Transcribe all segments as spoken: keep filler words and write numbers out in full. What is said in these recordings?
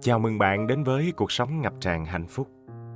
Chào mừng bạn đến với cuộc sống ngập tràn hạnh phúc.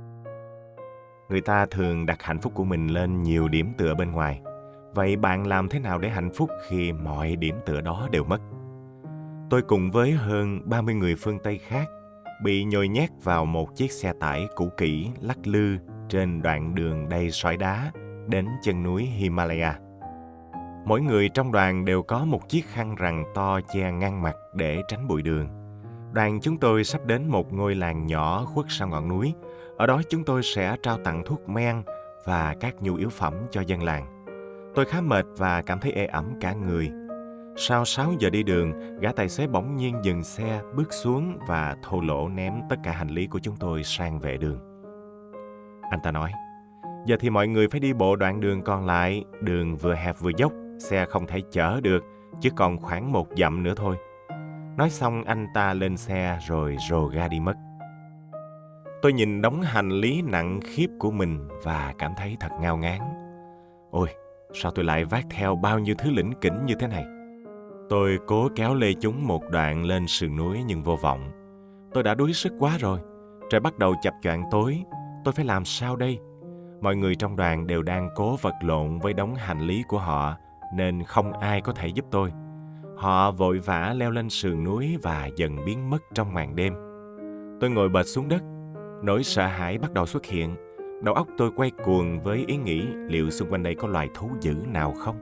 Người ta thường đặt hạnh phúc của mình lên nhiều điểm tựa bên ngoài. Vậy bạn làm thế nào để hạnh phúc khi mọi điểm tựa đó đều mất? Tôi cùng với hơn ba mươi người phương Tây khác bị nhồi nhét vào một chiếc xe tải cũ kỹ lắc lư trên đoạn đường đầy sỏi đá đến chân núi Himalaya. Mỗi người trong đoàn đều có một chiếc khăn rằng to che ngang mặt để tránh bụi đường. Đoàn chúng tôi sắp đến một ngôi làng nhỏ khuất sau ngọn núi. Ở đó chúng tôi sẽ trao tặng thuốc men và các nhu yếu phẩm cho dân làng. Tôi khá mệt và cảm thấy ê ẩm cả người. Sau sáu giờ đi đường, gã tài xế bỗng nhiên dừng xe, bước xuống và thô lỗ ném tất cả hành lý của chúng tôi sang vệ đường. Anh ta nói, giờ thì mọi người phải đi bộ đoạn đường còn lại, đường vừa hẹp vừa dốc, xe không thể chở được, chỉ còn khoảng một dặm nữa thôi. Nói xong anh ta lên xe rồi rồ ga đi mất. Tôi nhìn đống hành lý nặng khiếp của mình và cảm thấy thật ngao ngán. Ôi, sao tôi lại vác theo bao nhiêu thứ lỉnh kỉnh như thế này? Tôi cố kéo lê chúng một đoạn lên sườn núi nhưng vô vọng. Tôi đã đuối sức quá rồi. Trời bắt đầu chập choạng tối. Tôi phải làm sao đây? Mọi người trong đoàn đều đang cố vật lộn với đống hành lý của họ nên không ai có thể giúp tôi. Họ vội vã leo lên sườn núi và dần biến mất trong màn đêm. Tôi ngồi bệt xuống đất. Nỗi sợ hãi bắt đầu xuất hiện. Đầu óc tôi quay cuồng với ý nghĩ liệu xung quanh đây có loài thú dữ nào không.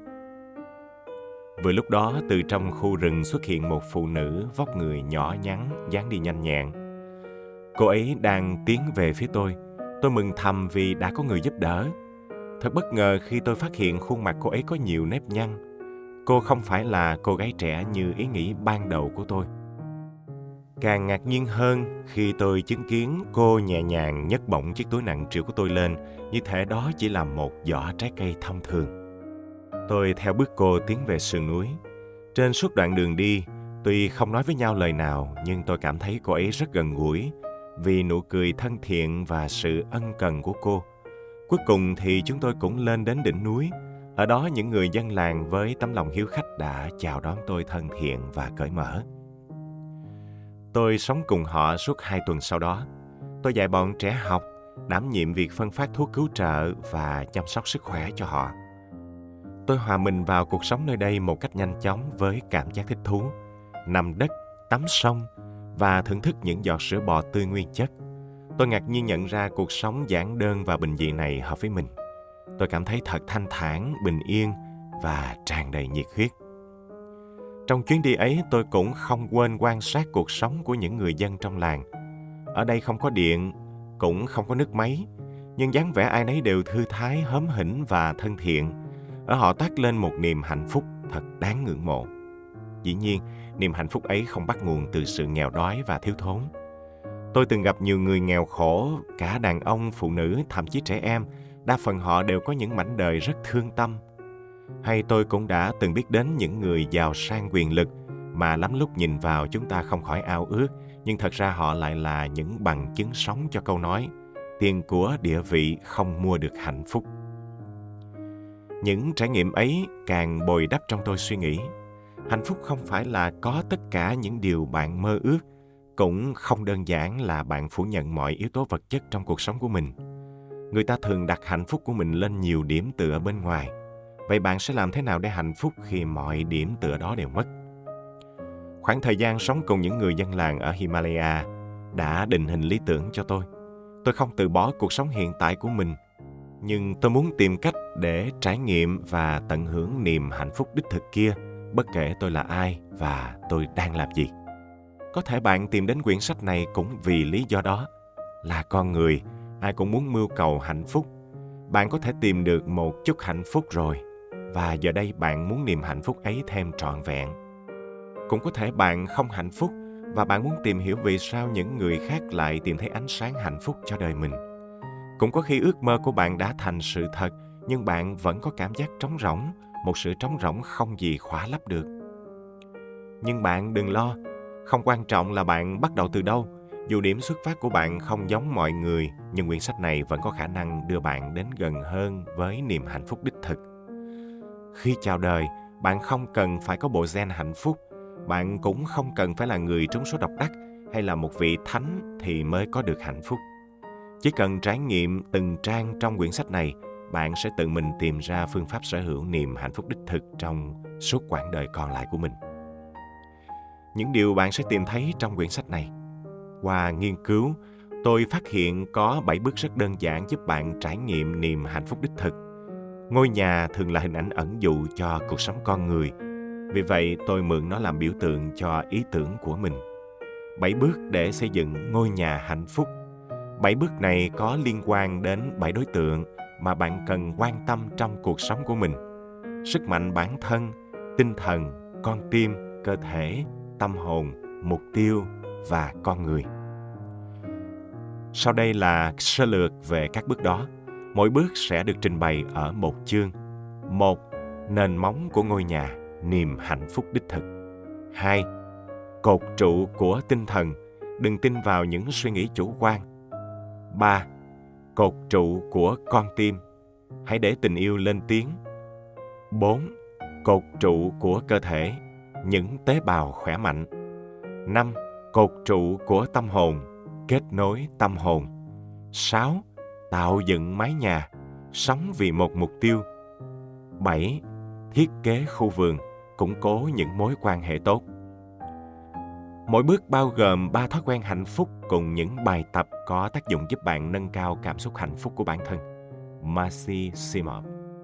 Vừa lúc đó, từ trong khu rừng xuất hiện một phụ nữ vóc người nhỏ nhắn, dáng đi nhanh nhẹn. Cô ấy đang tiến về phía tôi. Tôi mừng thầm vì đã có người giúp đỡ. Thật bất ngờ khi tôi phát hiện khuôn mặt cô ấy có nhiều nếp nhăn. Cô không phải là cô gái trẻ như ý nghĩ ban đầu của tôi. Càng ngạc nhiên hơn khi tôi chứng kiến cô nhẹ nhàng nhấc bổng chiếc túi nặng trĩu của tôi lên, như thể đó chỉ là một giỏ trái cây thông thường. Tôi theo bước cô tiến về sườn núi. Trên suốt đoạn đường đi, tuy không nói với nhau lời nào, nhưng tôi cảm thấy cô ấy rất gần gũi vì nụ cười thân thiện và sự ân cần của cô. Cuối cùng thì chúng tôi cũng lên đến đỉnh núi. Ở đó những người dân làng với tấm lòng hiếu khách đã chào đón tôi thân thiện và cởi mở. Tôi sống cùng họ suốt hai tuần sau đó. Tôi dạy bọn trẻ học, đảm nhiệm việc phân phát thuốc cứu trợ và chăm sóc sức khỏe cho họ. Tôi hòa mình vào cuộc sống nơi đây một cách nhanh chóng với cảm giác thích thú, nằm đất, tắm sông và thưởng thức những giọt sữa bò tươi nguyên chất. Tôi ngạc nhiên nhận ra cuộc sống giản đơn và bình dị này hợp với mình. Tôi cảm thấy thật thanh thản, bình yên và tràn đầy nhiệt huyết. Trong chuyến đi ấy, tôi cũng không quên quan sát cuộc sống của những người dân trong làng. Ở đây không có điện, cũng không có nước máy, nhưng dáng vẻ ai nấy đều thư thái, hớm hỉnh và thân thiện. Ở họ toát lên một niềm hạnh phúc thật đáng ngưỡng mộ. Dĩ nhiên, niềm hạnh phúc ấy không bắt nguồn từ sự nghèo đói và thiếu thốn. Tôi từng gặp nhiều người nghèo khổ, cả đàn ông, phụ nữ, thậm chí trẻ em. Đa phần họ đều có những mảnh đời rất thương tâm. Hay tôi cũng đã từng biết đến những người giàu sang quyền lực mà lắm lúc nhìn vào chúng ta không khỏi ao ước, nhưng thật ra họ lại là những bằng chứng sống cho câu nói tiền của địa vị không mua được hạnh phúc. Những trải nghiệm ấy càng bồi đắp trong tôi suy nghĩ. Hạnh phúc không phải là có tất cả những điều bạn mơ ước, cũng không đơn giản là bạn phủ nhận mọi yếu tố vật chất trong cuộc sống của mình. Người ta thường đặt hạnh phúc của mình lên nhiều điểm tựa bên ngoài. Vậy bạn sẽ làm thế nào để hạnh phúc khi mọi điểm tựa đó đều mất? Khoảng thời gian sống cùng những người dân làng ở Himalaya đã định hình lý tưởng cho tôi. Tôi không từ bỏ cuộc sống hiện tại của mình, nhưng tôi muốn tìm cách để trải nghiệm và tận hưởng niềm hạnh phúc đích thực kia, bất kể tôi là ai và tôi đang làm gì. Có thể bạn tìm đến quyển sách này cũng vì lý do đó. Là con người, ai cũng muốn mưu cầu hạnh phúc. Bạn có thể tìm được một chút hạnh phúc rồi, và giờ đây bạn muốn niềm hạnh phúc ấy thêm trọn vẹn. Cũng có thể bạn không hạnh phúc và bạn muốn tìm hiểu vì sao những người khác lại tìm thấy ánh sáng hạnh phúc cho đời mình. Cũng có khi ước mơ của bạn đã thành sự thật, nhưng bạn vẫn có cảm giác trống rỗng, một sự trống rỗng không gì khỏa lấp được. Nhưng bạn đừng lo, không quan trọng là bạn bắt đầu từ đâu. Dù điểm xuất phát của bạn không giống mọi người, nhưng quyển sách này vẫn có khả năng đưa bạn đến gần hơn với niềm hạnh phúc đích thực. Khi chào đời, bạn không cần phải có bộ gen hạnh phúc. Bạn cũng không cần phải là người trúng số độc đắc hay là một vị thánh thì mới có được hạnh phúc. Chỉ cần trải nghiệm từng trang trong quyển sách này, bạn sẽ tự mình tìm ra phương pháp sở hữu niềm hạnh phúc đích thực trong suốt quãng đời còn lại của mình. Những điều bạn sẽ tìm thấy trong quyển sách này. Qua nghiên cứu, tôi phát hiện có bảy bước rất đơn giản giúp bạn trải nghiệm niềm hạnh phúc đích thực. Ngôi nhà thường là hình ảnh ẩn dụ cho cuộc sống con người. Vì vậy, tôi mượn nó làm biểu tượng cho ý tưởng của mình. Bảy bước để xây dựng ngôi nhà hạnh phúc. Bảy bước này có liên quan đến bảy đối tượng mà bạn cần quan tâm trong cuộc sống của mình. Sức mạnh bản thân, tinh thần, con tim, cơ thể, tâm hồn, mục tiêu và con người. Sau đây là sơ lược về các bước đó. Mỗi bước sẽ được trình bày ở một chương. Một, nền móng của ngôi nhà, niềm hạnh phúc đích thực. Hai, cột trụ của tinh thần, đừng tin vào những suy nghĩ chủ quan. Ba, cột trụ của con tim, hãy để tình yêu lên tiếng. Bốn, cột trụ của cơ thể, những tế bào khỏe mạnh. Năm, cột trụ của tâm hồn, kết nối tâm hồn. Sáu, tạo dựng mái nhà, sống vì một mục tiêu. Bảy, thiết kế khu vườn, củng cố những mối quan hệ tốt. Mỗi bước bao gồm ba thói quen hạnh phúc cùng những bài tập có tác dụng giúp bạn nâng cao cảm xúc hạnh phúc của bản thân. Marcy Simov.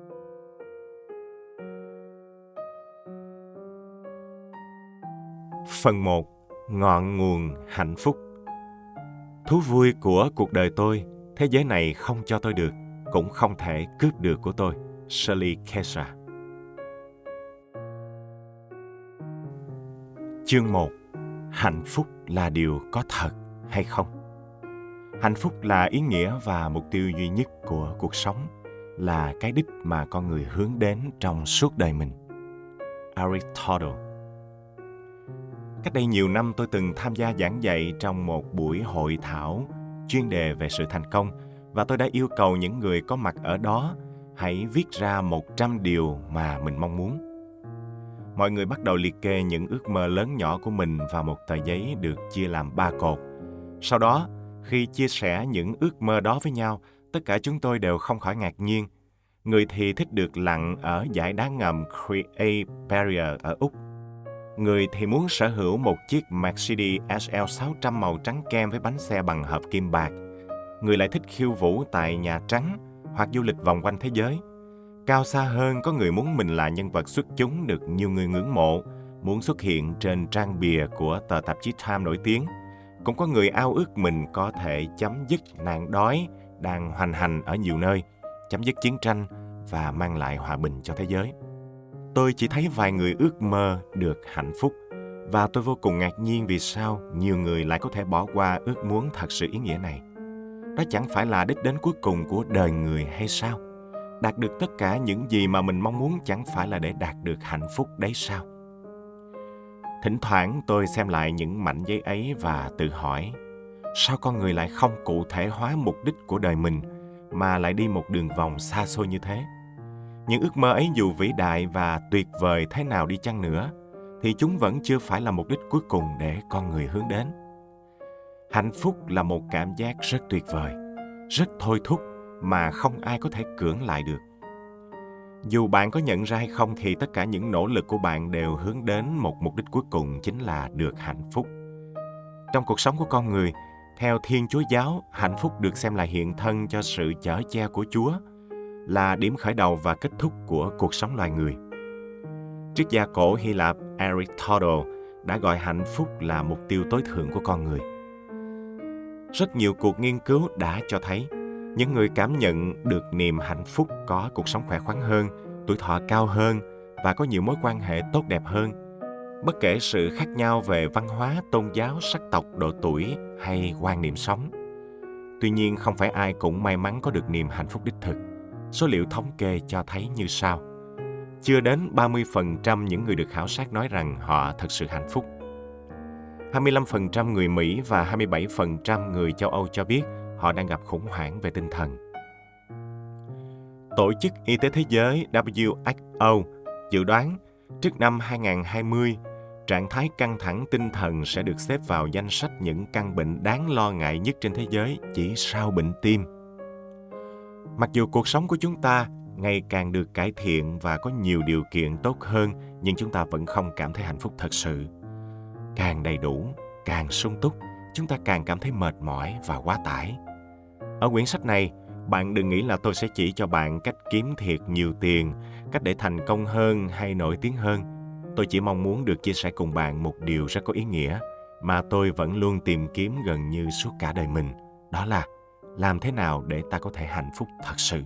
Phần một. Ngọn nguồn hạnh phúc. Thú vui của cuộc đời tôi, thế giới này không cho tôi được, cũng không thể cướp được của tôi. Shirley Kesha. Chương một. Hạnh phúc là điều có thật hay không? Hạnh phúc là ý nghĩa và mục tiêu duy nhất của cuộc sống, là cái đích mà con người hướng đến trong suốt đời mình. Aristotle. Cách đây nhiều năm tôi từng tham gia giảng dạy trong một buổi hội thảo chuyên đề về sự thành công, và tôi đã yêu cầu những người có mặt ở đó hãy viết ra một trăm điều mà mình mong muốn. Mọi người bắt đầu liệt kê những ước mơ lớn nhỏ của mình vào một tờ giấy được chia làm ba cột. Sau đó, khi chia sẻ những ước mơ đó với nhau, tất cả chúng tôi đều không khỏi ngạc nhiên. Người thì thích được lặn ở dải đá ngầm Great Barrier ở Úc. Người thì muốn sở hữu một chiếc Mercedes S L sáu trăm màu trắng kem với bánh xe bằng hợp kim bạc. Người lại thích khiêu vũ tại Nhà Trắng hoặc du lịch vòng quanh thế giới. Cao xa hơn, có người muốn mình là nhân vật xuất chúng được nhiều người ngưỡng mộ, muốn xuất hiện trên trang bìa của tờ tạp chí Time nổi tiếng. Cũng có người ao ước mình có thể chấm dứt nạn đói đang hoành hành ở nhiều nơi, chấm dứt chiến tranh và mang lại hòa bình cho thế giới. Tôi chỉ thấy vài người ước mơ được hạnh phúc, và tôi vô cùng ngạc nhiên vì sao nhiều người lại có thể bỏ qua ước muốn thật sự ý nghĩa này. Đó chẳng phải là đích đến cuối cùng của đời người hay sao? Đạt được tất cả những gì mà mình mong muốn chẳng phải là để đạt được hạnh phúc đấy sao? Thỉnh thoảng tôi xem lại những mảnh giấy ấy và tự hỏi, sao con người lại không cụ thể hóa mục đích của đời mình mà lại đi một đường vòng xa xôi như thế? Những ước mơ ấy dù vĩ đại và tuyệt vời thế nào đi chăng nữa, thì chúng vẫn chưa phải là mục đích cuối cùng để con người hướng đến. Hạnh phúc là một cảm giác rất tuyệt vời, rất thôi thúc mà không ai có thể cưỡng lại được. Dù bạn có nhận ra hay không thì tất cả những nỗ lực của bạn đều hướng đến một mục đích cuối cùng, chính là được hạnh phúc. Trong cuộc sống của con người, theo Thiên Chúa giáo, hạnh phúc được xem là hiện thân cho sự chở che của Chúa, là điểm khởi đầu và kết thúc của cuộc sống loài người. Triết gia cổ Hy Lạp Aristotle đã gọi hạnh phúc là mục tiêu tối thượng của con người. Rất nhiều cuộc nghiên cứu đã cho thấy những người cảm nhận được niềm hạnh phúc có cuộc sống khỏe khoắn hơn, tuổi thọ cao hơn và có nhiều mối quan hệ tốt đẹp hơn, bất kể sự khác nhau về văn hóa, tôn giáo, sắc tộc, độ tuổi hay quan niệm sống. Tuy nhiên, không phải ai cũng may mắn có được niềm hạnh phúc đích thực. Số liệu thống kê cho thấy như sau. Chưa đến ba mươi phần trăm những người được khảo sát nói rằng họ thật sự hạnh phúc. hai mươi lăm phần trăm người Mỹ và hai mươi bảy phần trăm người châu Âu cho biết họ đang gặp khủng hoảng về tinh thần. Tổ chức Y tế Thế giới W H O dự đoán trước năm hai không hai không, Trạng thái căng thẳng tinh thần sẽ được xếp vào danh sách những căn bệnh đáng lo ngại nhất trên thế giới, chỉ sau bệnh tim. Mặc dù cuộc sống của chúng ta ngày càng được cải thiện và có nhiều điều kiện tốt hơn, nhưng chúng ta vẫn không cảm thấy hạnh phúc thật sự. Càng đầy đủ, càng sung túc, chúng ta càng cảm thấy mệt mỏi và quá tải. Ở quyển sách này, bạn đừng nghĩ là tôi sẽ chỉ cho bạn cách kiếm thiệt nhiều tiền, cách để thành công hơn hay nổi tiếng hơn. Tôi chỉ mong muốn được chia sẻ cùng bạn một điều rất có ý nghĩa mà tôi vẫn luôn tìm kiếm gần như suốt cả đời mình. Đó là làm thế nào để ta có thể hạnh phúc thật sự.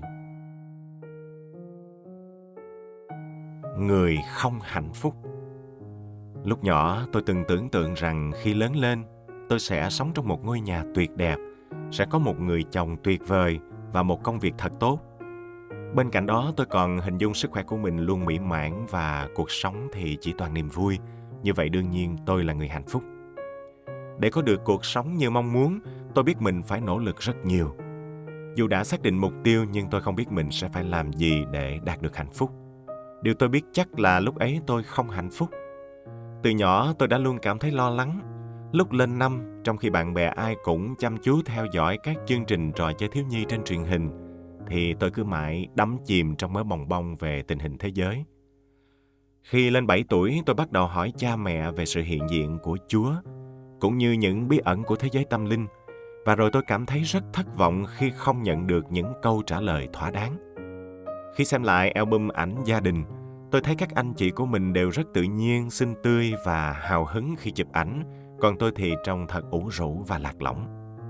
Người không hạnh phúc. Lúc nhỏ, tôi từng tưởng tượng rằng khi lớn lên, tôi sẽ sống trong một ngôi nhà tuyệt đẹp, sẽ có một người chồng tuyệt vời và một công việc thật tốt. Bên cạnh đó, tôi còn hình dung sức khỏe của mình luôn mỹ mãn và cuộc sống thì chỉ toàn niềm vui. Như vậy đương nhiên tôi là người hạnh phúc. Để có được cuộc sống như mong muốn, tôi biết mình phải nỗ lực rất nhiều. Dù đã xác định mục tiêu nhưng tôi không biết mình sẽ phải làm gì để đạt được hạnh phúc. Điều tôi biết chắc là lúc ấy tôi không hạnh phúc. Từ nhỏ tôi đã luôn cảm thấy lo lắng. Lúc lên năm, trong khi bạn bè ai cũng chăm chú theo dõi các chương trình trò chơi thiếu nhi trên truyền hình, thì tôi cứ mãi đắm chìm trong mớ bòng bong về tình hình thế giới. Khi lên bảy tuổi, tôi bắt đầu hỏi cha mẹ về sự hiện diện của Chúa, cũng như những bí ẩn của thế giới tâm linh, và rồi tôi cảm thấy rất thất vọng khi không nhận được những câu trả lời thỏa đáng. Khi xem lại album ảnh gia đình, tôi thấy các anh chị của mình đều rất tự nhiên, xinh tươi và hào hứng khi chụp ảnh, còn tôi thì trông thật ủ rũ và lạc lõng.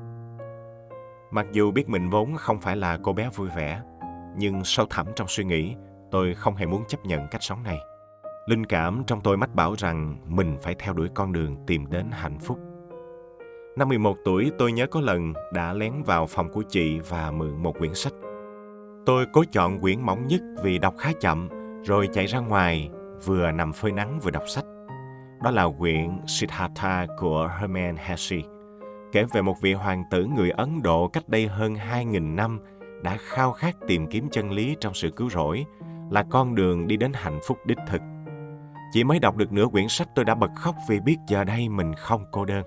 Mặc dù biết mình vốn không phải là cô bé vui vẻ, nhưng sâu thẳm trong suy nghĩ, tôi không hề muốn chấp nhận cách sống này. Linh cảm trong tôi mách bảo rằng mình phải theo đuổi con đường tìm đến hạnh phúc. Năm mười một tuổi, tôi nhớ có lần đã lén vào phòng của chị và mượn một quyển sách. Tôi cố chọn quyển mỏng nhất vì đọc khá chậm, rồi chạy ra ngoài, vừa nằm phơi nắng vừa đọc sách. Đó là quyển Siddhartha của Hermann Hesse, kể về một vị hoàng tử người Ấn Độ cách đây hơn hai nghìn năm đã khao khát tìm kiếm chân lý trong sự cứu rỗi, là con đường đi đến hạnh phúc đích thực. Chỉ mới đọc được nửa quyển sách tôi đã bật khóc vì biết giờ đây mình không cô đơn.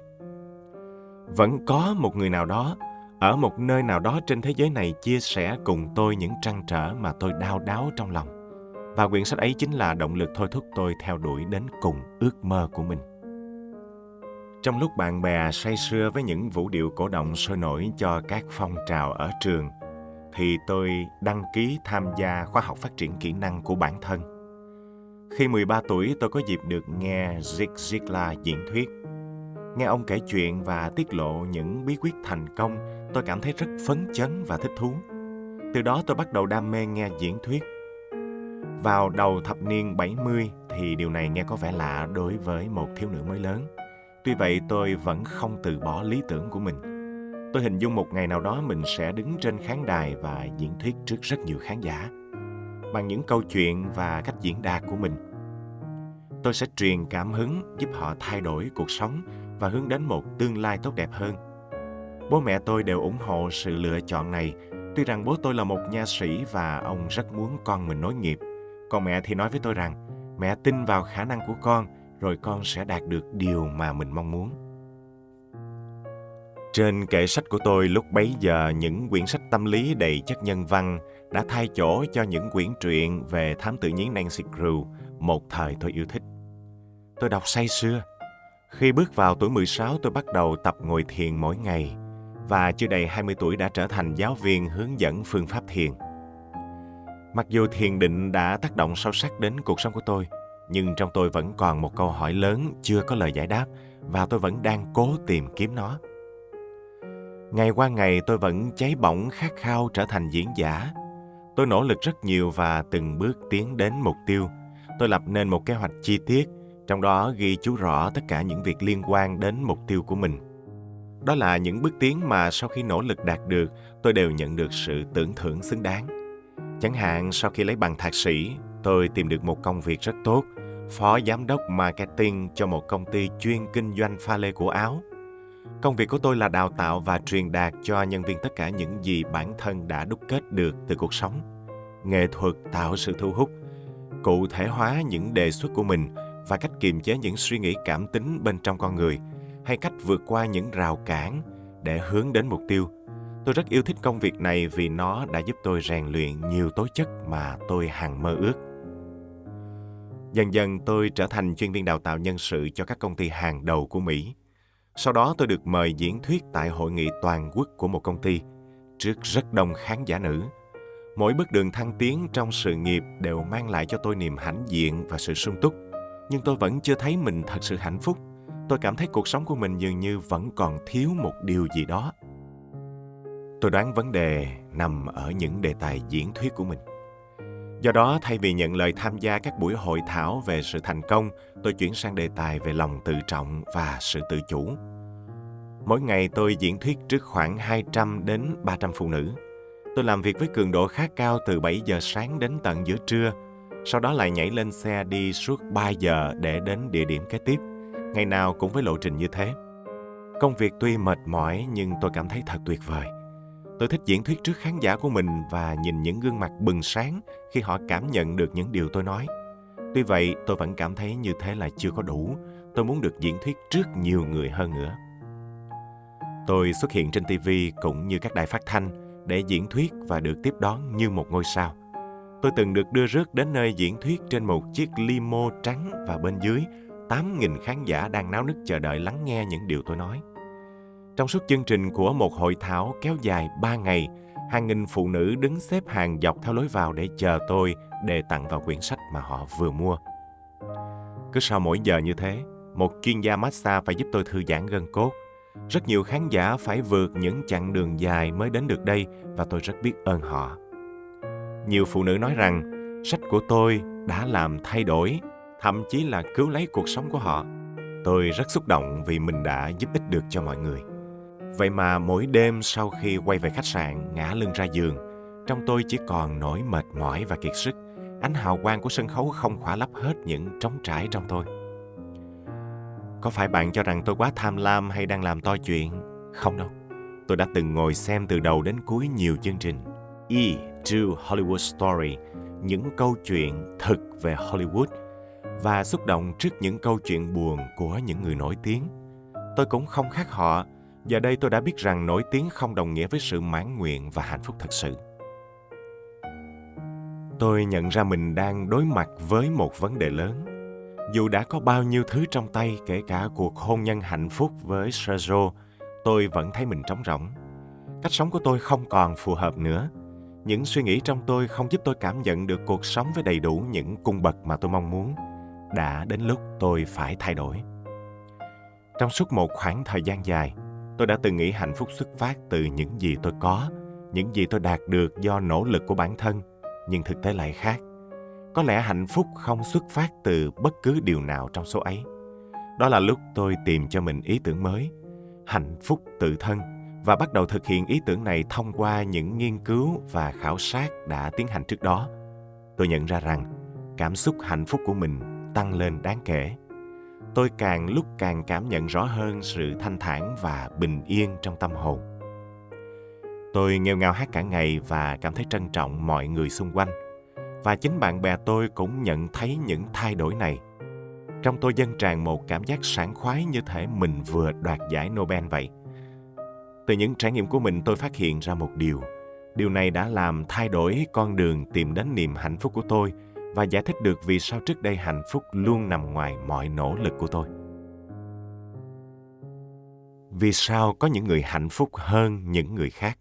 Vẫn có một người nào đó, ở một nơi nào đó trên thế giới này chia sẻ cùng tôi những trăn trở mà tôi đau đáu trong lòng. Và quyển sách ấy chính là động lực thôi thúc tôi theo đuổi đến cùng ước mơ của mình. Trong lúc bạn bè say sưa với những vũ điệu cổ động sôi nổi cho các phong trào ở trường, thì tôi đăng ký tham gia khóa học phát triển kỹ năng của bản thân. Khi mười ba tuổi, tôi có dịp được nghe Zig Ziglar diễn thuyết. Nghe ông kể chuyện và tiết lộ những bí quyết thành công, tôi cảm thấy rất phấn chấn và thích thú. Từ đó tôi bắt đầu đam mê nghe diễn thuyết. Vào đầu thập niên bảy mươi thì điều này nghe có vẻ lạ đối với một thiếu nữ mới lớn. Tuy vậy tôi vẫn không từ bỏ lý tưởng của mình. Tôi hình dung một ngày nào đó mình sẽ đứng trên khán đài và diễn thuyết trước rất nhiều khán giả. Bằng những câu chuyện và cách diễn đạt của mình, tôi sẽ truyền cảm hứng giúp họ thay đổi cuộc sống và hướng đến một tương lai tốt đẹp hơn. Bố mẹ tôi đều ủng hộ sự lựa chọn này, tuy rằng bố tôi là một nha sĩ và ông rất muốn con mình nối nghiệp. Còn mẹ thì nói với tôi rằng mẹ tin vào khả năng của con, rồi con sẽ đạt được điều mà mình mong muốn. Trên kệ sách của tôi lúc bấy giờ, những quyển sách tâm lý đầy chất nhân văn đã thay chỗ cho những quyển truyện về thám tử nhí Nancy Drew, một thời tôi yêu thích. Tôi đọc say sưa. Khi bước vào tuổi mười sáu, tôi bắt đầu tập ngồi thiền mỗi ngày, và chưa đầy hai mươi tuổi đã trở thành giáo viên hướng dẫn phương pháp thiền. Mặc dù thiền định đã tác động sâu sắc đến cuộc sống của tôi, nhưng trong tôi vẫn còn một câu hỏi lớn chưa có lời giải đáp, và tôi vẫn đang cố tìm kiếm nó. Ngày qua ngày tôi vẫn cháy bỏng khát khao trở thành diễn giả. Tôi nỗ lực rất nhiều và từng bước tiến đến mục tiêu. Tôi lập nên một kế hoạch chi tiết, trong đó ghi chú rõ tất cả những việc liên quan đến mục tiêu của mình. Đó là những bước tiến mà sau khi nỗ lực đạt được, tôi đều nhận được sự tưởng thưởng xứng đáng. Chẳng hạn sau khi lấy bằng thạc sĩ, tôi tìm được một công việc rất tốt, phó giám đốc marketing cho một công ty chuyên kinh doanh pha lê của Áo. Công việc của tôi là đào tạo và truyền đạt cho nhân viên tất cả những gì bản thân đã đúc kết được từ cuộc sống. Nghệ thuật tạo sự thu hút, cụ thể hóa những đề xuất của mình và cách kiềm chế những suy nghĩ cảm tính bên trong con người, hay cách vượt qua những rào cản để hướng đến mục tiêu. Tôi rất yêu thích công việc này vì nó đã giúp tôi rèn luyện nhiều tố chất mà tôi hằng mơ ước. Dần dần tôi trở thành chuyên viên đào tạo nhân sự cho các công ty hàng đầu của Mỹ. Sau đó tôi được mời diễn thuyết tại hội nghị toàn quốc của một công ty, trước rất đông khán giả nữ. Mỗi bước đường thăng tiến trong sự nghiệp đều mang lại cho tôi niềm hãnh diện và sự sung túc. Nhưng tôi vẫn chưa thấy mình thật sự hạnh phúc. Tôi cảm thấy cuộc sống của mình dường như vẫn còn thiếu một điều gì đó. Tôi đoán vấn đề nằm ở những đề tài diễn thuyết của mình. Do đó, thay vì nhận lời tham gia các buổi hội thảo về sự thành công, tôi chuyển sang đề tài về lòng tự trọng và sự tự chủ. Mỗi ngày tôi diễn thuyết trước khoảng hai trăm đến ba trăm phụ nữ. Tôi làm việc với cường độ khá cao từ bảy giờ sáng đến tận giữa trưa, sau đó lại nhảy lên xe đi suốt ba giờ để đến địa điểm kế tiếp, ngày nào cũng với lộ trình như thế. Công việc tuy mệt mỏi nhưng tôi cảm thấy thật tuyệt vời. Tôi thích diễn thuyết trước khán giả của mình và nhìn những gương mặt bừng sáng khi họ cảm nhận được những điều tôi nói. Tuy vậy, tôi vẫn cảm thấy như thế là chưa có đủ. Tôi muốn được diễn thuyết trước nhiều người hơn nữa. Tôi xuất hiện trên ti vi cũng như các đài phát thanh để diễn thuyết và được tiếp đón như một ngôi sao. Tôi từng được đưa rước đến nơi diễn thuyết trên một chiếc limo trắng và bên dưới tám nghìn khán giả đang náo nức chờ đợi lắng nghe những điều tôi nói. Trong suốt chương trình của một hội thảo kéo dài ba ngày, hàng nghìn phụ nữ đứng xếp hàng dọc theo lối vào để chờ tôi đề tặng vào quyển sách mà họ vừa mua. Cứ sau mỗi giờ như thế, một chuyên gia massage phải giúp tôi thư giãn gân cốt. Rất nhiều khán giả phải vượt những chặng đường dài mới đến được đây và tôi rất biết ơn họ. Nhiều phụ nữ nói rằng sách của tôi đã làm thay đổi, thậm chí là cứu lấy cuộc sống của họ. Tôi rất xúc động vì mình đã giúp ích được cho mọi người. Vậy mà mỗi đêm sau khi quay về khách sạn, ngã lưng ra giường, trong tôi chỉ còn nỗi mệt mỏi và kiệt sức. Ánh hào quang của sân khấu không khỏa lấp hết những trống trải trong tôi. Có phải bạn cho rằng tôi quá tham lam hay đang làm to chuyện? Không đâu. Tôi đã từng ngồi xem từ đầu đến cuối nhiều chương trình. E to Hollywood Story, những câu chuyện thực về Hollywood, và xúc động trước những câu chuyện buồn của những người nổi tiếng. Tôi cũng không khác họ. Giờ đây tôi đã biết rằng nổi tiếng không đồng nghĩa với sự mãn nguyện và hạnh phúc thật sự. Tôi nhận ra mình đang đối mặt với một vấn đề lớn. Dù đã có bao nhiêu thứ trong tay, kể cả cuộc hôn nhân hạnh phúc với Sergio, tôi vẫn thấy mình trống rỗng. Cách sống của tôi không còn phù hợp nữa. Những suy nghĩ trong tôi không giúp tôi cảm nhận được cuộc sống với đầy đủ những cung bậc mà tôi mong muốn. Đã đến lúc tôi phải thay đổi. Trong suốt một khoảng thời gian dài, tôi đã từng nghĩ hạnh phúc xuất phát từ những gì tôi có, những gì tôi đạt được do nỗ lực của bản thân, nhưng thực tế lại khác. Có lẽ hạnh phúc không xuất phát từ bất cứ điều nào trong số ấy. Đó là lúc tôi tìm cho mình ý tưởng mới, hạnh phúc tự thân, và bắt đầu thực hiện ý tưởng này thông qua những nghiên cứu và khảo sát đã tiến hành trước đó. Tôi nhận ra rằng cảm xúc hạnh phúc của mình tăng lên đáng kể. Tôi càng lúc càng cảm nhận rõ hơn sự thanh thản và bình yên trong tâm hồn. Tôi nghêu ngao hát cả ngày và cảm thấy trân trọng mọi người xung quanh. Và chính bạn bè tôi cũng nhận thấy những thay đổi này. Trong tôi dâng tràn một cảm giác sảng khoái như thể mình vừa đoạt giải Nobel vậy. Từ những trải nghiệm của mình, tôi phát hiện ra một điều. Điều này đã làm thay đổi con đường tìm đến niềm hạnh phúc của tôi và giải thích được vì sao trước đây hạnh phúc luôn nằm ngoài mọi nỗ lực của tôi. Vì sao có những người hạnh phúc hơn những người khác?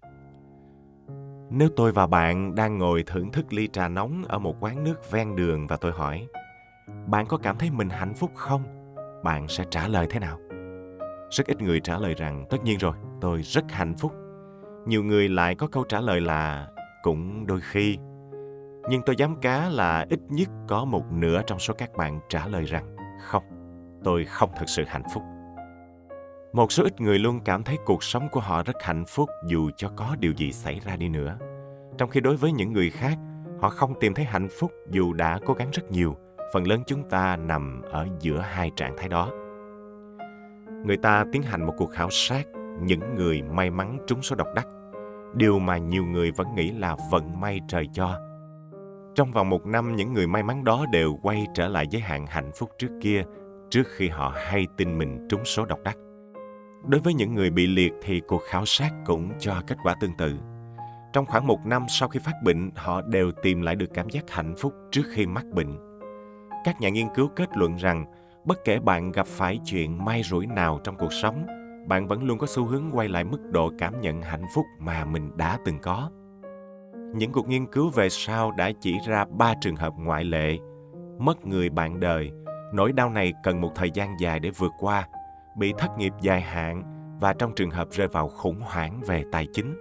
Nếu tôi và bạn đang ngồi thưởng thức ly trà nóng ở một quán nước ven đường và tôi hỏi, bạn có cảm thấy mình hạnh phúc không? Bạn sẽ trả lời thế nào? Rất ít người trả lời rằng, tất nhiên rồi, tôi rất hạnh phúc. Nhiều người lại có câu trả lời là, cũng đôi khi. Nhưng tôi dám cá là ít nhất có một nửa trong số các bạn trả lời rằng, không, tôi không thực sự hạnh phúc. Một số ít người luôn cảm thấy cuộc sống của họ rất hạnh phúc dù cho có điều gì xảy ra đi nữa. Trong khi đối với những người khác, họ không tìm thấy hạnh phúc dù đã cố gắng rất nhiều. Phần lớn chúng ta nằm ở giữa hai trạng thái đó. Người ta tiến hành một cuộc khảo sát những người may mắn trúng số độc đắc, điều mà nhiều người vẫn nghĩ là vận may trời cho. Trong vòng một năm, những người may mắn đó đều quay trở lại giới hạn hạnh phúc trước kia, trước khi họ hay tin mình trúng số độc đắc. Đối với những người bị liệt thì cuộc khảo sát cũng cho kết quả tương tự. Trong khoảng một năm sau khi phát bệnh, họ đều tìm lại được cảm giác hạnh phúc trước khi mắc bệnh. Các nhà nghiên cứu kết luận rằng, bất kể bạn gặp phải chuyện may rủi nào trong cuộc sống, bạn vẫn luôn có xu hướng quay lại mức độ cảm nhận hạnh phúc mà mình đã từng có. Những cuộc nghiên cứu về sau đã chỉ ra ba trường hợp ngoại lệ: mất người bạn đời, nỗi đau này cần một thời gian dài để vượt qua, bị thất nghiệp dài hạn và trong trường hợp rơi vào khủng hoảng về tài chính.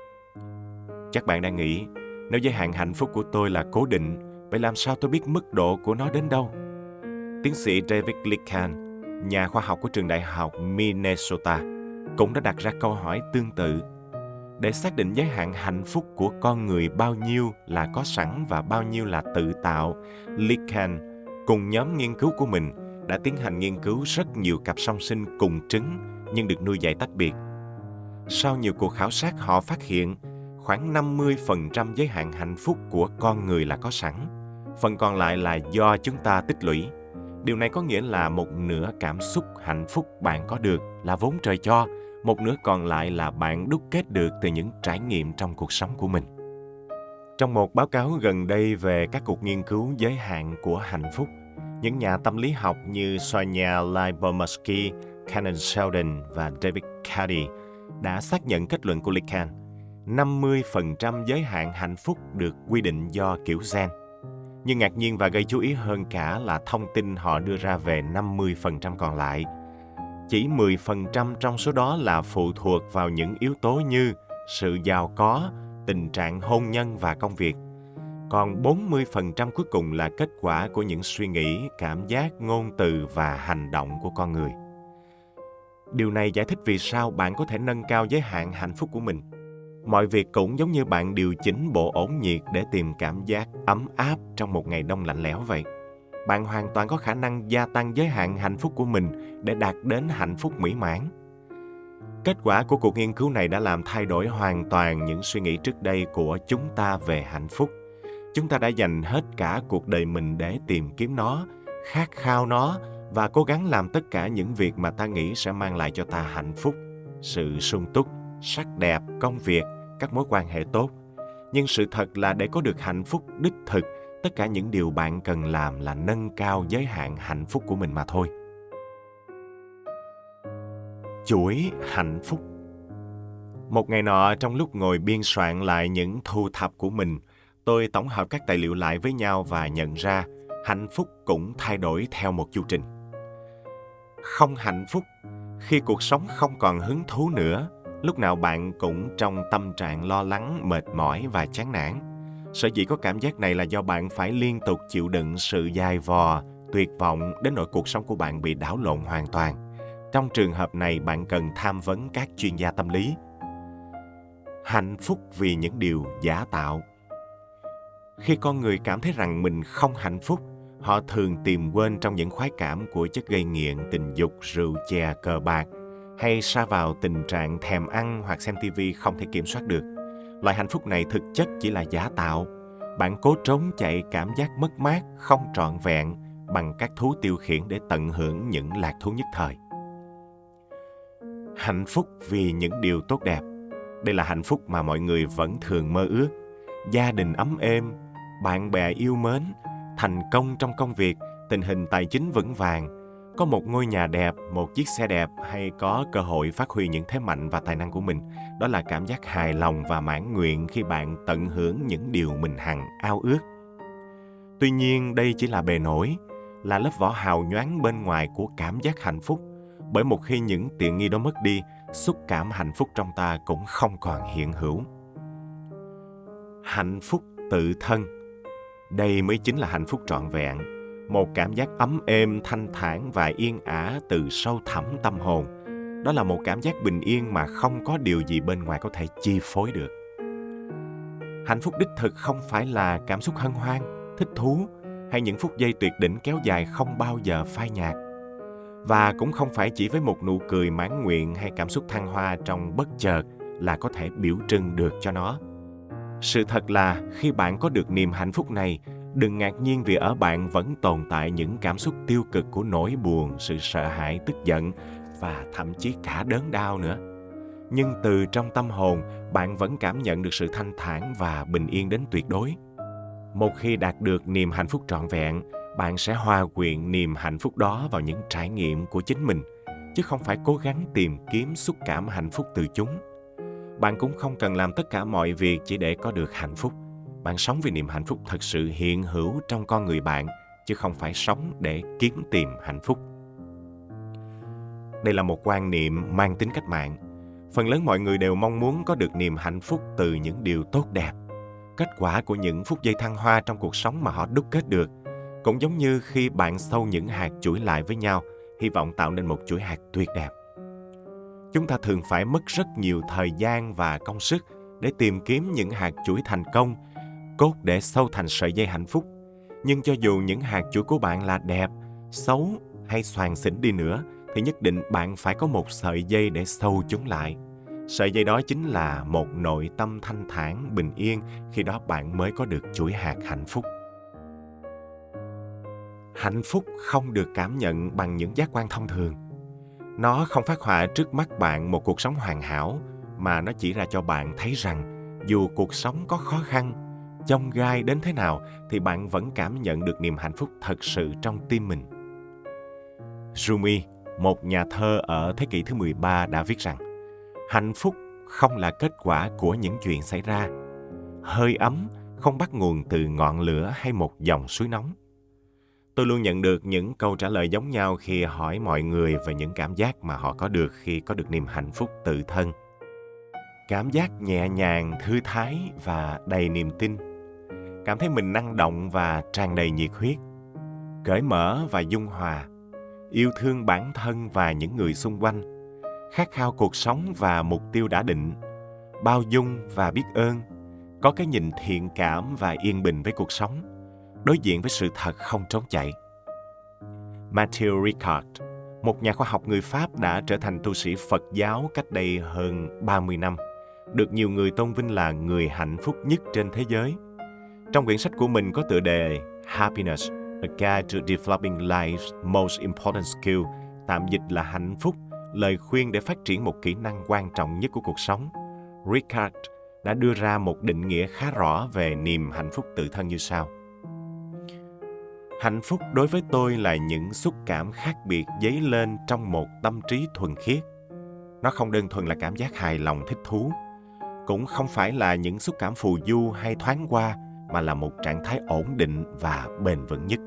Chắc bạn đang nghĩ, nếu giới hạn hạnh phúc của tôi là cố định, vậy làm sao tôi biết mức độ của nó đến đâu? Tiến sĩ David Lickhan, nhà khoa học của trường đại học Minnesota, cũng đã đặt ra câu hỏi tương tự. Để xác định giới hạn hạnh phúc của con người bao nhiêu là có sẵn và bao nhiêu là tự tạo, Lickhan cùng nhóm nghiên cứu của mình đã tiến hành nghiên cứu rất nhiều cặp song sinh cùng trứng nhưng được nuôi dạy tách biệt. Sau nhiều cuộc khảo sát, họ phát hiện khoảng năm mươi phần trăm giới hạn hạnh phúc của con người là có sẵn, phần còn lại là do chúng ta tích lũy. Điều này có nghĩa là một nửa cảm xúc hạnh phúc bạn có được là vốn trời cho, một nửa còn lại là bạn đúc kết được từ những trải nghiệm trong cuộc sống của mình. Trong một báo cáo gần đây về các cuộc nghiên cứu giới hạn của hạnh phúc, những nhà tâm lý học như Sonia Lyubomirsky, Canon Sheldon và David Cady đã xác nhận kết luận của Lickhan. năm mươi phần trăm giới hạn hạnh phúc được quy định do kiểu gen. Nhưng ngạc nhiên và gây chú ý hơn cả là thông tin họ đưa ra về năm mươi phần trăm còn lại. Chỉ mười phần trăm trong số đó là phụ thuộc vào những yếu tố như sự giàu có, tình trạng hôn nhân và công việc. Còn bốn mươi phần trăm cuối cùng là kết quả của những suy nghĩ, cảm giác, ngôn từ và hành động của con người. Điều này giải thích vì sao bạn có thể nâng cao giới hạn hạnh phúc của mình. Mọi việc cũng giống như bạn điều chỉnh bộ ổn nhiệt để tìm cảm giác ấm áp trong một ngày đông lạnh lẽo vậy. Bạn hoàn toàn có khả năng gia tăng giới hạn hạnh phúc của mình để đạt đến hạnh phúc mỹ mãn. Kết quả của cuộc nghiên cứu này đã làm thay đổi hoàn toàn những suy nghĩ trước đây của chúng ta về hạnh phúc. Chúng ta đã dành hết cả cuộc đời mình để tìm kiếm nó, khát khao nó và cố gắng làm tất cả những việc mà ta nghĩ sẽ mang lại cho ta hạnh phúc, sự sung túc, sắc đẹp, công việc, các mối quan hệ tốt. Nhưng sự thật là để có được hạnh phúc đích thực, tất cả những điều bạn cần làm là nâng cao giới hạn hạnh phúc của mình mà thôi. Chuỗi hạnh phúc. Một ngày nọ, trong lúc ngồi biên soạn lại những thu thập của mình, tôi tổng hợp các tài liệu lại với nhau và nhận ra hạnh phúc cũng thay đổi theo một chu trình. Không hạnh phúc, khi cuộc sống không còn hứng thú nữa, lúc nào bạn cũng trong tâm trạng lo lắng, mệt mỏi và chán nản. Sở dĩ có cảm giác này là do bạn phải liên tục chịu đựng sự dày vò, tuyệt vọng đến nỗi cuộc sống của bạn bị đảo lộn hoàn toàn. Trong trường hợp này, bạn cần tham vấn các chuyên gia tâm lý. Hạnh phúc vì những điều giả tạo. Khi con người cảm thấy rằng mình không hạnh phúc, họ thường tìm quên trong những khoái cảm của chất gây nghiện, tình dục, rượu chè, cờ bạc, hay sa vào tình trạng thèm ăn hoặc xem ti vi không thể kiểm soát được. Loại hạnh phúc này thực chất chỉ là giả tạo. Bạn cố trốn chạy cảm giác mất mát, không trọn vẹn bằng các thú tiêu khiển để tận hưởng những lạc thú nhất thời. Hạnh phúc vì những điều tốt đẹp. Đây là hạnh phúc mà mọi người vẫn thường mơ ước. Gia đình ấm êm, bạn bè yêu mến, thành công trong công việc, tình hình tài chính vững vàng, có một ngôi nhà đẹp, một chiếc xe đẹp hay có cơ hội phát huy những thế mạnh và tài năng của mình. Đó là cảm giác hài lòng và mãn nguyện khi bạn tận hưởng những điều mình hằng ao ước. Tuy nhiên, đây chỉ là bề nổi, là lớp vỏ hào nhoáng bên ngoài của cảm giác hạnh phúc. Bởi một khi những tiện nghi đó mất đi, xúc cảm hạnh phúc trong ta cũng không còn hiện hữu. Hạnh phúc tự thân. Đây mới chính là hạnh phúc trọn vẹn. Một cảm giác ấm êm, thanh thản và yên ả từ sâu thẳm tâm hồn. Đó là một cảm giác bình yên mà không có điều gì bên ngoài có thể chi phối được. Hạnh phúc đích thực không phải là cảm xúc hân hoan, thích thú hay những phút giây tuyệt đỉnh kéo dài không bao giờ phai nhạt. Và cũng không phải chỉ với một nụ cười mãn nguyện hay cảm xúc thăng hoa trong bất chợt là có thể biểu trưng được cho nó. Sự thật là khi bạn có được niềm hạnh phúc này, đừng ngạc nhiên vì ở bạn vẫn tồn tại những cảm xúc tiêu cực của nỗi buồn, sự sợ hãi, tức giận và thậm chí cả đớn đau nữa. Nhưng từ trong tâm hồn, bạn vẫn cảm nhận được sự thanh thản và bình yên đến tuyệt đối. Một khi đạt được niềm hạnh phúc trọn vẹn, bạn sẽ hòa quyện niềm hạnh phúc đó vào những trải nghiệm của chính mình, chứ không phải cố gắng tìm kiếm xúc cảm hạnh phúc từ chúng. Bạn cũng không cần làm tất cả mọi việc chỉ để có được hạnh phúc. Bạn sống vì niềm hạnh phúc thật sự hiện hữu trong con người bạn, chứ không phải sống để kiếm tìm hạnh phúc. Đây là một quan niệm mang tính cách mạng. Phần lớn mọi người đều mong muốn có được niềm hạnh phúc từ những điều tốt đẹp, kết quả của những phút giây thăng hoa trong cuộc sống mà họ đúc kết được. Cũng giống như khi bạn xâu những hạt chuỗi lại với nhau, hy vọng tạo nên một chuỗi hạt tuyệt đẹp. Chúng ta thường phải mất rất nhiều thời gian và công sức để tìm kiếm những hạt chuỗi thành công, cốt để xâu thành sợi dây hạnh phúc. Nhưng cho dù những hạt chuỗi của bạn là đẹp, xấu hay xoàn xỉnh đi nữa, thì nhất định bạn phải có một sợi dây để xâu chúng lại. Sợi dây đó chính là một nội tâm thanh thản, bình yên, khi đó bạn mới có được chuỗi hạt hạnh phúc. Hạnh phúc không được cảm nhận bằng những giác quan thông thường. Nó không phát họa trước mắt bạn một cuộc sống hoàn hảo, mà nó chỉ ra cho bạn thấy rằng dù cuộc sống có khó khăn, chông gai đến thế nào thì bạn vẫn cảm nhận được niềm hạnh phúc thật sự trong tim mình. Rumi, một nhà thơ ở thế kỷ thứ mười ba đã viết rằng hạnh phúc không là kết quả của những chuyện xảy ra. Hơi ấm không bắt nguồn từ ngọn lửa hay một dòng suối nóng. Tôi luôn nhận được những câu trả lời giống nhau khi hỏi mọi người về những cảm giác mà họ có được khi có được niềm hạnh phúc tự thân. Cảm giác nhẹ nhàng, thư thái và đầy niềm tin. Cảm thấy mình năng động và tràn đầy nhiệt huyết. Cởi mở và dung hòa. Yêu thương bản thân và những người xung quanh. Khát khao cuộc sống và mục tiêu đã định. Bao dung và biết ơn. Có cái nhìn thiện cảm và yên bình với cuộc sống. Đối diện với sự thật không trốn chạy. Mathieu Ricard, một nhà khoa học người Pháp đã trở thành tu sĩ Phật giáo cách đây hơn ba mươi năm, được nhiều người tôn vinh là người hạnh phúc nhất trên thế giới. Trong quyển sách của mình có tựa đề Happiness, A Guide to Developing Life's Most Important Skill, tạm dịch là hạnh phúc, lời khuyên để phát triển một kỹ năng quan trọng nhất của cuộc sống. Ricard đã đưa ra một định nghĩa khá rõ về niềm hạnh phúc tự thân như sau. Hạnh phúc đối với tôi là những xúc cảm khác biệt dấy lên trong một tâm trí thuần khiết. Nó không đơn thuần là cảm giác hài lòng thích thú, cũng không phải là những xúc cảm phù du hay thoáng qua, mà là một trạng thái ổn định và bền vững nhất.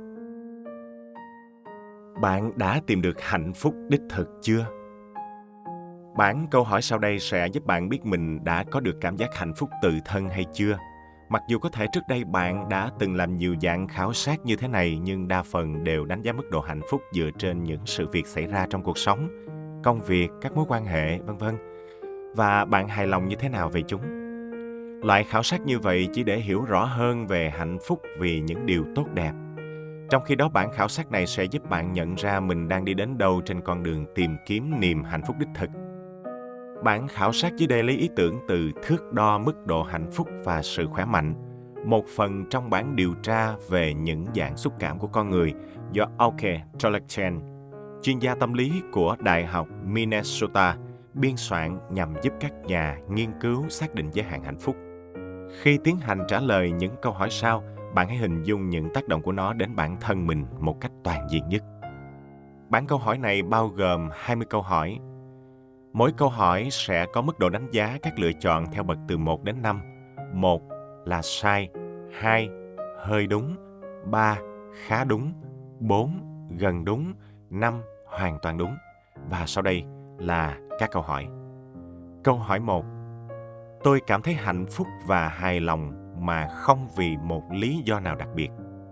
Bạn đã tìm được hạnh phúc đích thực chưa? Bản câu hỏi sau đây sẽ giúp bạn biết mình đã có được cảm giác hạnh phúc tự thân hay chưa. Mặc dù có thể trước đây bạn đã từng làm nhiều dạng khảo sát như thế này, nhưng đa phần đều đánh giá mức độ hạnh phúc dựa trên những sự việc xảy ra trong cuộc sống, công việc, các mối quan hệ, vân vân. Và bạn hài lòng như thế nào về chúng? Loại khảo sát như vậy chỉ để hiểu rõ hơn về hạnh phúc vì những điều tốt đẹp. Trong khi đó, bản khảo sát này sẽ giúp bạn nhận ra mình đang đi đến đâu trên con đường tìm kiếm niềm hạnh phúc đích thực. Bản khảo sát dưới đây lấy ý tưởng từ thước đo mức độ hạnh phúc và sự khỏe mạnh, một phần trong bản điều tra về những dạng xúc cảm của con người do Auke Tolekchen, chuyên gia tâm lý của Đại học Minnesota, biên soạn nhằm giúp các nhà nghiên cứu xác định giới hạn hạnh phúc. Khi tiến hành trả lời những câu hỏi sau, bạn hãy hình dung những tác động của nó đến bản thân mình một cách toàn diện nhất. Bản câu hỏi này bao gồm hai mươi câu hỏi. Mỗi câu hỏi sẽ có mức độ đánh giá các lựa chọn theo bậc từ một đến năm. một là sai, hai hơi đúng, ba khá đúng, bốn gần đúng, năm hoàn toàn đúng. Và sau đây là các câu hỏi. Câu hỏi một. Tôi cảm thấy hạnh phúc và hài lòng mà không vì một lý do nào đặc biệt.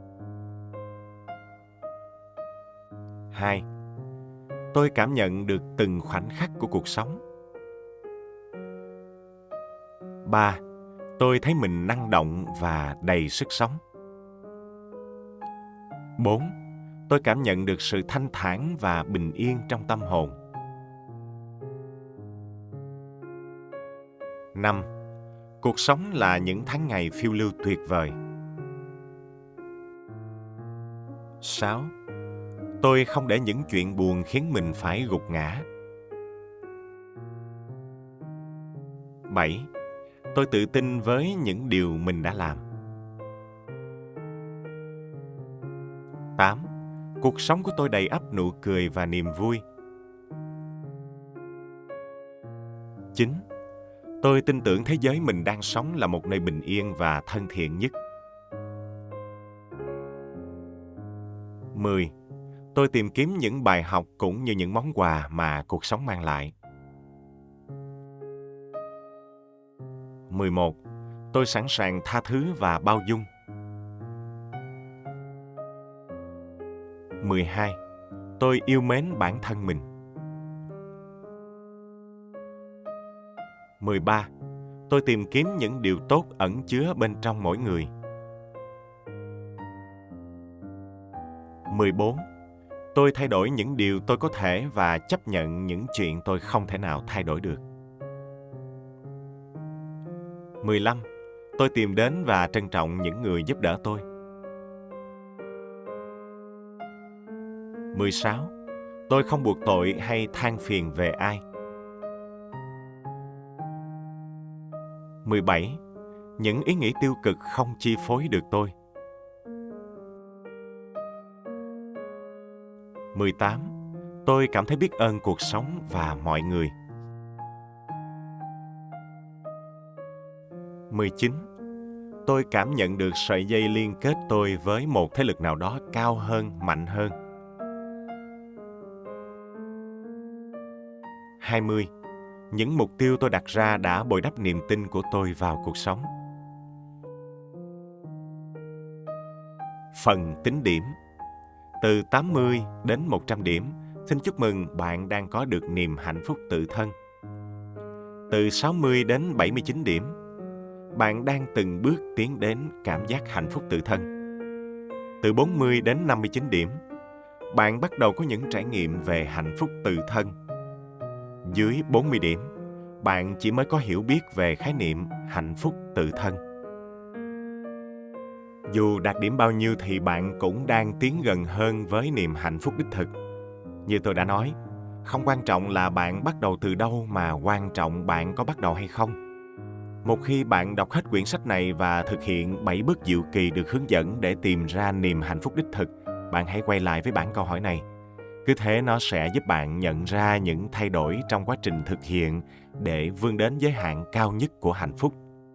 hai. Tôi cảm nhận được từng khoảnh khắc của cuộc sống. ba. Tôi thấy mình năng động và đầy sức sống. bốn. Tôi cảm nhận được sự thanh thản và bình yên trong tâm hồn. năm. Cuộc sống là những tháng ngày phiêu lưu tuyệt vời. sáu. Tôi không để những chuyện buồn khiến mình phải gục ngã. bảy. Tôi tự tin với những điều mình đã làm. tám. Cuộc sống của tôi đầy ắp nụ cười và niềm vui. chín. Tôi tin tưởng thế giới mình đang sống là một nơi bình yên và thân thiện nhất. mười. Tôi tìm kiếm những bài học cũng như những món quà mà cuộc sống mang lại. mười một. Tôi sẵn sàng tha thứ và bao dung. mười hai. Tôi yêu mến bản thân mình. mười ba. Tôi tìm kiếm những điều tốt ẩn chứa bên trong mỗi người. mười bốn. Tôi thay đổi những điều tôi có thể và chấp nhận những chuyện tôi không thể nào thay đổi được. mười lăm. Tôi tìm đến và trân trọng những người giúp đỡ tôi. mười sáu. Tôi không buộc tội hay than phiền về ai. mười bảy. Những ý nghĩ tiêu cực không chi phối được tôi. mười tám. Tôi cảm thấy biết ơn cuộc sống và mọi người. mười chín. Tôi cảm nhận được sợi dây liên kết tôi với một thế lực nào đó cao hơn, mạnh hơn. hai mươi. Những mục tiêu tôi đặt ra đã bồi đắp niềm tin của tôi vào cuộc sống. Phần tính điểm. Từ tám mươi đến một trăm điểm, xin chúc mừng bạn đang có được niềm hạnh phúc tự thân. Từ sáu mươi đến bảy mươi chín điểm, bạn đang từng bước tiến đến cảm giác hạnh phúc tự thân. Từ bốn mươi đến năm mươi chín điểm, bạn bắt đầu có những trải nghiệm về hạnh phúc tự thân. Dưới bốn mươi điểm, bạn chỉ mới có hiểu biết về khái niệm hạnh phúc tự thân. Dù đạt điểm bao nhiêu thì bạn cũng đang tiến gần hơn với niềm hạnh phúc đích thực. Như tôi đã nói, không quan trọng là bạn bắt đầu từ đâu mà quan trọng bạn có bắt đầu hay không. Một khi bạn đọc hết quyển sách này và thực hiện bảy bước diệu kỳ được hướng dẫn để tìm ra niềm hạnh phúc đích thực, bạn hãy quay lại với bản câu hỏi này. Cứ thế nó sẽ giúp bạn nhận ra những thay đổi trong quá trình thực hiện để vươn đến giới hạn cao nhất của hạnh phúc.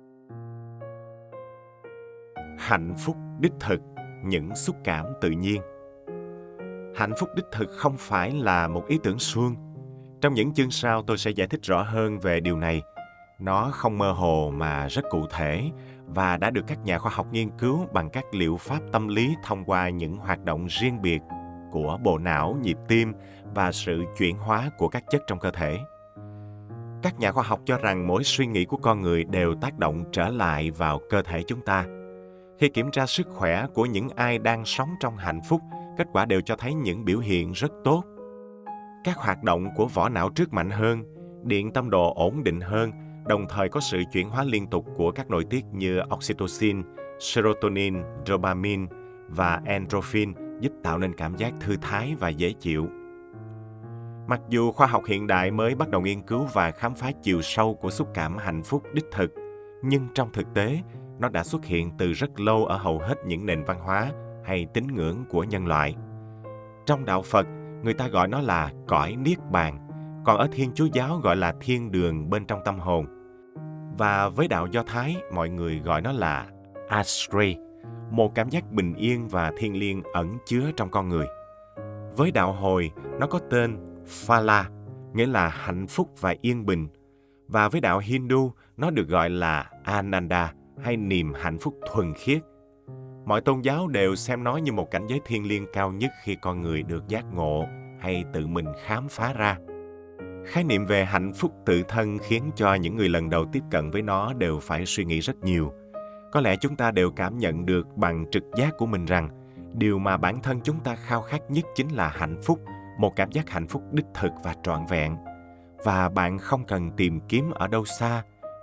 Hạnh phúc đích thực, những xúc cảm tự nhiên. Hạnh phúc đích thực không phải là một ý tưởng suông. Trong những chương sau tôi sẽ giải thích rõ hơn về điều này. Nó không mơ hồ mà rất cụ thể và đã được các nhà khoa học nghiên cứu bằng các liệu pháp tâm lý thông qua những hoạt động riêng biệt của bộ não, nhịp tim và sự chuyển hóa của các chất trong cơ thể. Các nhà khoa học cho rằng mỗi suy nghĩ của con người đều tác động trở lại vào cơ thể chúng ta. Khi kiểm tra sức khỏe của những ai đang sống trong hạnh phúc, kết quả đều cho thấy những biểu hiện rất tốt. Các hoạt động của vỏ não trước mạnh hơn, điện tâm đồ ổn định hơn, đồng thời có sự chuyển hóa liên tục của các nội tiết như oxytocin, serotonin, dopamine và endorphin giúp tạo nên cảm giác thư thái và dễ chịu. Mặc dù khoa học hiện đại mới bắt đầu nghiên cứu và khám phá chiều sâu của xúc cảm hạnh phúc đích thực, nhưng trong thực tế, nó đã xuất hiện từ rất lâu ở hầu hết những nền văn hóa hay tín ngưỡng của nhân loại. Trong đạo Phật, người ta gọi nó là cõi Niết Bàn, còn ở Thiên Chúa giáo gọi là thiên đường bên trong tâm hồn. Và với đạo Do Thái, mọi người gọi nó là Ashray, một cảm giác bình yên và thiêng liêng ẩn chứa trong con người. Với đạo Hồi, nó có tên Phala, nghĩa là hạnh phúc và yên bình. Và với đạo Hindu, nó được gọi là Ananda, hay niềm hạnh phúc thuần khiết. Mọi tôn giáo đều xem nó như một cảnh giới thiêng liêng cao nhất khi con người được giác ngộ hay tự mình khám phá ra. Khái niệm về hạnh phúc tự thân khiến cho những người lần đầu tiếp cận với nó đều phải suy nghĩ rất nhiều. Có lẽ chúng ta đều cảm nhận được bằng trực giác của mình rằng điều mà bản thân chúng ta khao khát nhất chính là hạnh phúc, một cảm giác hạnh phúc đích thực và trọn vẹn. Và bạn không cần tìm kiếm ở đâu xa,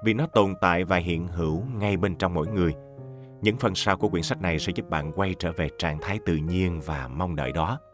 vì nó tồn tại và hiện hữu ngay bên trong mỗi người. Những phần sau của quyển sách này sẽ giúp bạn quay trở về trạng thái tự nhiên và mong đợi đó.